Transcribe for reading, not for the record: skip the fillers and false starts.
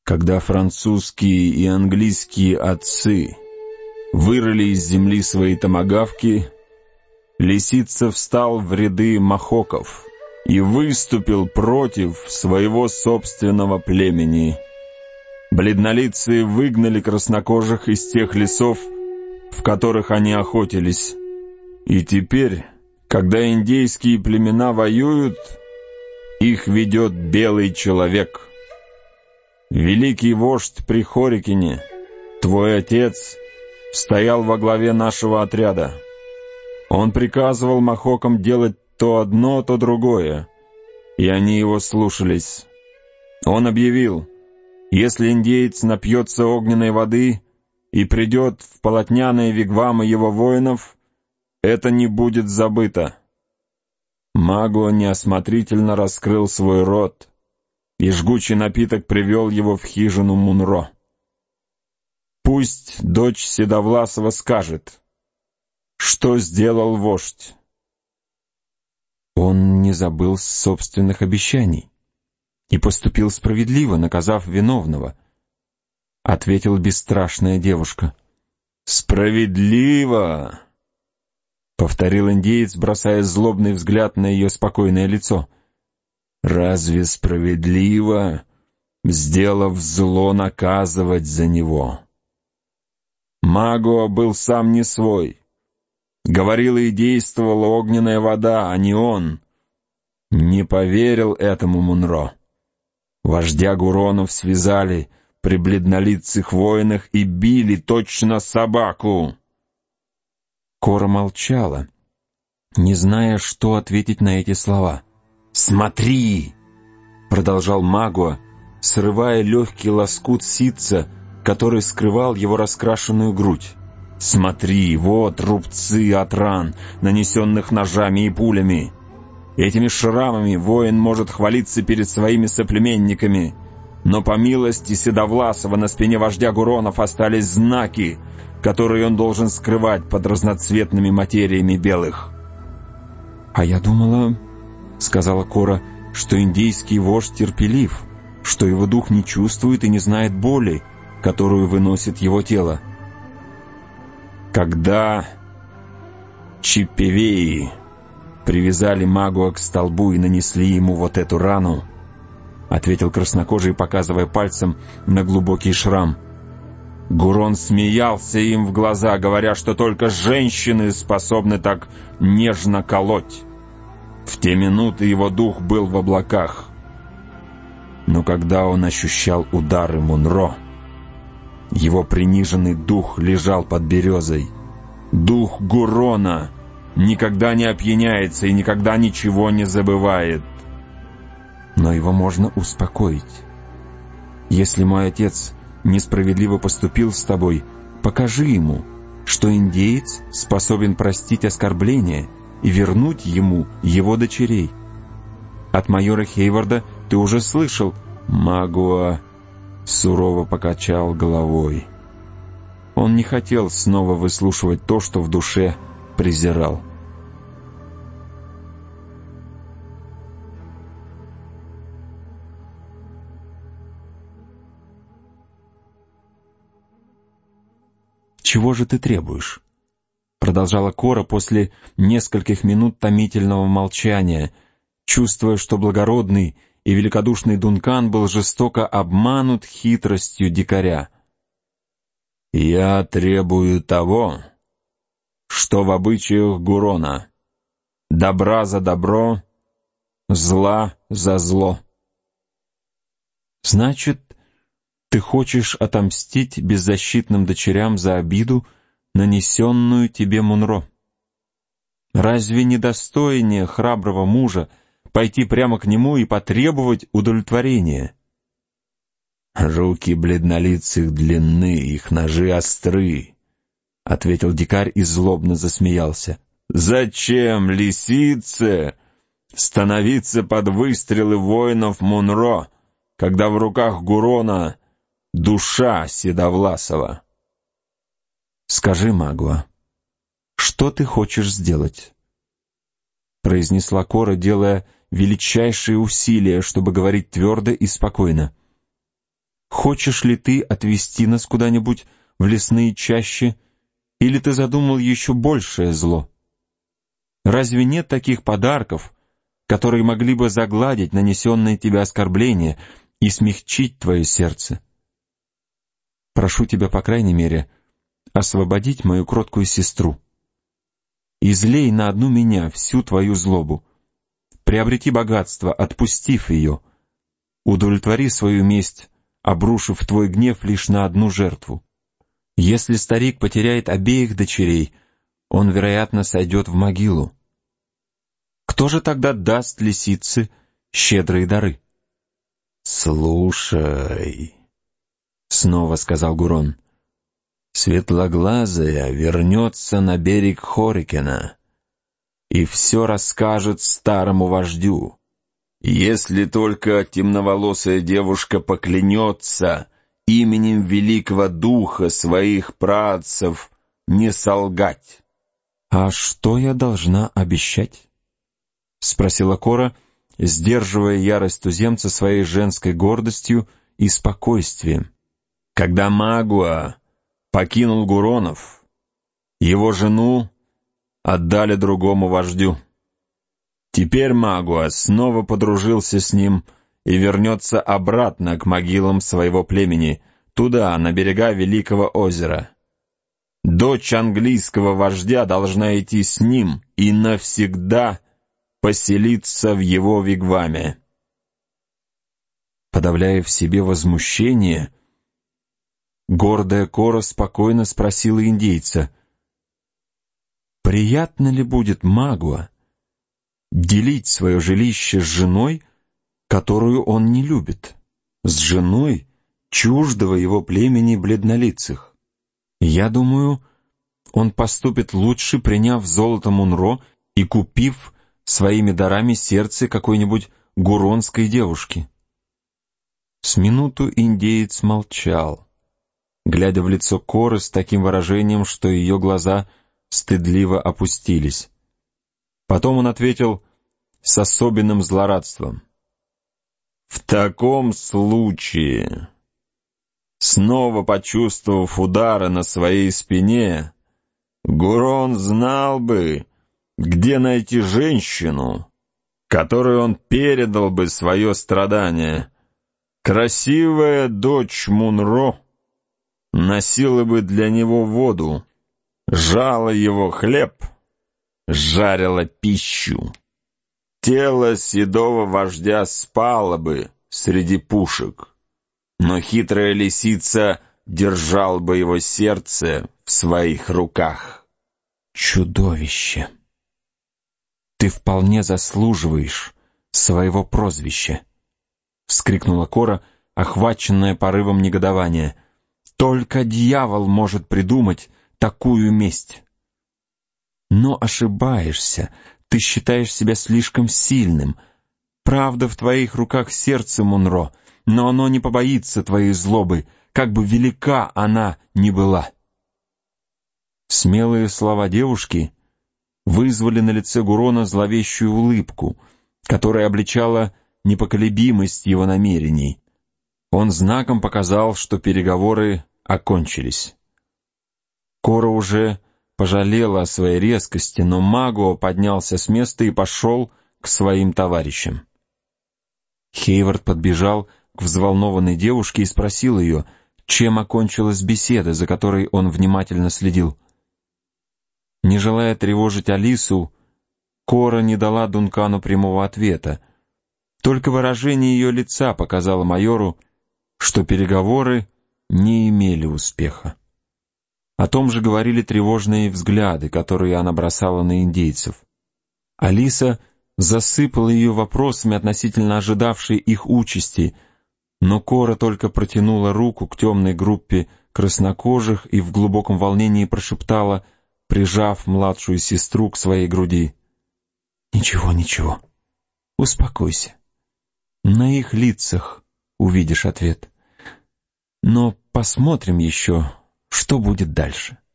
Когда французские и английские отцы вырыли из земли свои томагавки, Лисица встал в ряды махоков и выступил против своего собственного племени. Бледнолицые выгнали краснокожих из тех лесов, в которых они охотились. И теперь, когда индейские племена воюют, их ведет белый человек. Великий вождь Прихорикине, твой отец, стоял во главе нашего отряда. Он приказывал махокам делать то одно, то другое, и они его слушались. Он объявил: если индеец напьется огненной воды и придет в полотняные вигвамы его воинов, это не будет забыто. Магуа неосмотрительно раскрыл свой рот, и жгучий напиток привел его в хижину Мунро. Пусть дочь Седовласова скажет, что сделал вождь. Он не забыл собственных обещаний и поступил справедливо, наказав виновного, — ответила бесстрашная девушка. «Справедливо!» — повторил индеец, бросая злобный взгляд на ее спокойное лицо. «Разве справедливо, сделав зло, наказывать за него?» Магуа был сам не свой. Говорила и действовала огненная вода, а не он. Не поверил этому Мунро. Вождя Гуронов связали при бледнолицых воинах и били точно собаку. Кора молчала, не зная, что ответить на эти слова. «Смотри!» — продолжал Магуа, срывая легкий лоскут ситца, который скрывал его раскрашенную грудь. «Смотри, вот рубцы от ран, нанесенных ножами и пулями. Этими шрамами воин может хвалиться перед своими соплеменниками, но по милости Седовласова на спине вождя Гуронов остались знаки, которые он должен скрывать под разноцветными материями белых». «А я думала, — сказала Кора, — что индейский вождь терпелив, что его дух не чувствует и не знает боли, которую выносит его тело». Когда Чиппевеи привязали Магуа к столбу и нанесли ему вот эту рану, — ответил краснокожий, показывая пальцем на глубокий шрам, — Гурон смеялся им в глаза, говоря, что только женщины способны так нежно колоть. В те минуты его дух был в облаках. Но когда он ощущал удары Мунро, его приниженный дух лежал под березой. Дух Гурона никогда не опьяняется и никогда ничего не забывает. Но его можно успокоить. Если мой отец несправедливо поступил с тобой, покажи ему, что индеец способен простить оскорбления и вернуть ему его дочерей. От майора Хейварда ты уже слышал. Магуа сурово покачал головой. Он не хотел снова выслушивать то, что в душе презирал. «Чего же ты требуешь?» — продолжала Кора после нескольких минут томительного молчания, чувствуя, что благородный и великодушный Дункан был жестоко обманут хитростью дикаря. «Я требую того, что в обычаях Гурона: добра за добро, зла за зло». «Значит, ты хочешь отомстить беззащитным дочерям за обиду, нанесенную тебе Мунро? Разве не достойнее храброго мужа пойти прямо к нему и потребовать удовлетворения?» «Руки бледнолицых длинны, их ножи остры», — ответил дикарь и злобно засмеялся. «Зачем лисице становиться под выстрелы воинов Мунро, когда в руках Гурона душа Седовласова?» «Скажи, Магуа, что ты хочешь сделать?» — произнесла Кора, делая величайшие усилия, чтобы говорить твердо и спокойно. Хочешь ли ты отвезти нас куда-нибудь в лесные чащи, или ты задумал еще большее зло? Разве нет таких подарков, которые могли бы загладить нанесенные тебе оскорбления и смягчить твое сердце? Прошу тебя, по крайней мере, освободить мою кроткую сестру. Излей на одну меня всю твою злобу. Приобрети богатство, отпустив ее. Удовлетвори свою месть, обрушив твой гнев лишь на одну жертву. Если старик потеряет обеих дочерей, он, вероятно, сойдет в могилу. Кто же тогда даст лисице щедрые дары? «Слушай», — снова сказал Гурон, — «светлоглазая вернется на берег Хорикена и все расскажет старому вождю. Если только темноволосая девушка поклянется именем великого духа своих праотцев не солгать». «А что я должна обещать?» — спросила Кора, сдерживая ярость туземца своей женской гордостью и спокойствием. «Когда Магуа покинул Гуронов, его жену отдали другому вождю. Теперь Магуа снова подружился с ним и вернется обратно к могилам своего племени, туда, на берега Великого озера. Дочь английского вождя должна идти с ним и навсегда поселиться в его вигваме». Подавляя в себе возмущение, гордая Кора спокойно спросила индейца: «Приятно ли будет Магуа делить свое жилище с женой, которую он не любит, с женой чуждого его племени бледнолицых? Я думаю, он поступит лучше, приняв золото Мунро и купив своими дарами сердце какой-нибудь гуронской девушки». С минуту индеец молчал, глядя в лицо Коры с таким выражением, что ее глаза стыдливо опустились. Потом он ответил с особенным злорадством: «В таком случае, снова почувствовав удары на своей спине, Гурон знал бы, где найти женщину, которой он передал бы свое страдание. Красивая дочь Мунро носила бы для него воду, жала его хлеб, жарила пищу. Тело седого вождя спало бы среди пушек, но хитрая лисица держал бы его сердце в своих руках». «Чудовище! Ты вполне заслуживаешь своего прозвища!» — вскрикнула Кора, охваченная порывом негодования. «Только дьявол может придумать такую месть!» «Но ошибаешься, ты считаешь себя слишком сильным. Правда, в твоих руках сердце, Мунро, но оно не побоится твоей злобы, как бы велика она ни была». Смелые слова девушки вызвали на лице Гурона зловещую улыбку, которая обличала непоколебимость его намерений. Он знаком показал, что переговоры окончились. Кора уже пожалела о своей резкости, но Магуа поднялся с места и пошел к своим товарищам. Хейвард подбежал к взволнованной девушке и спросил ее, чем окончилась беседа, за которой он внимательно следил. Не желая тревожить Алису, Кора не дала Дункану прямого ответа. Только выражение ее лица показало майору, что переговоры не имели успеха. О том же говорили тревожные взгляды, которые она бросала на индейцев. Алиса засыпала ее вопросами относительно ожидавшей их участи, но Кора только протянула руку к темной группе краснокожих и в глубоком волнении прошептала, прижав младшую сестру к своей груди: «Ничего, ничего, успокойся. На их лицах увидишь ответ. Но посмотрим еще, что будет дальше».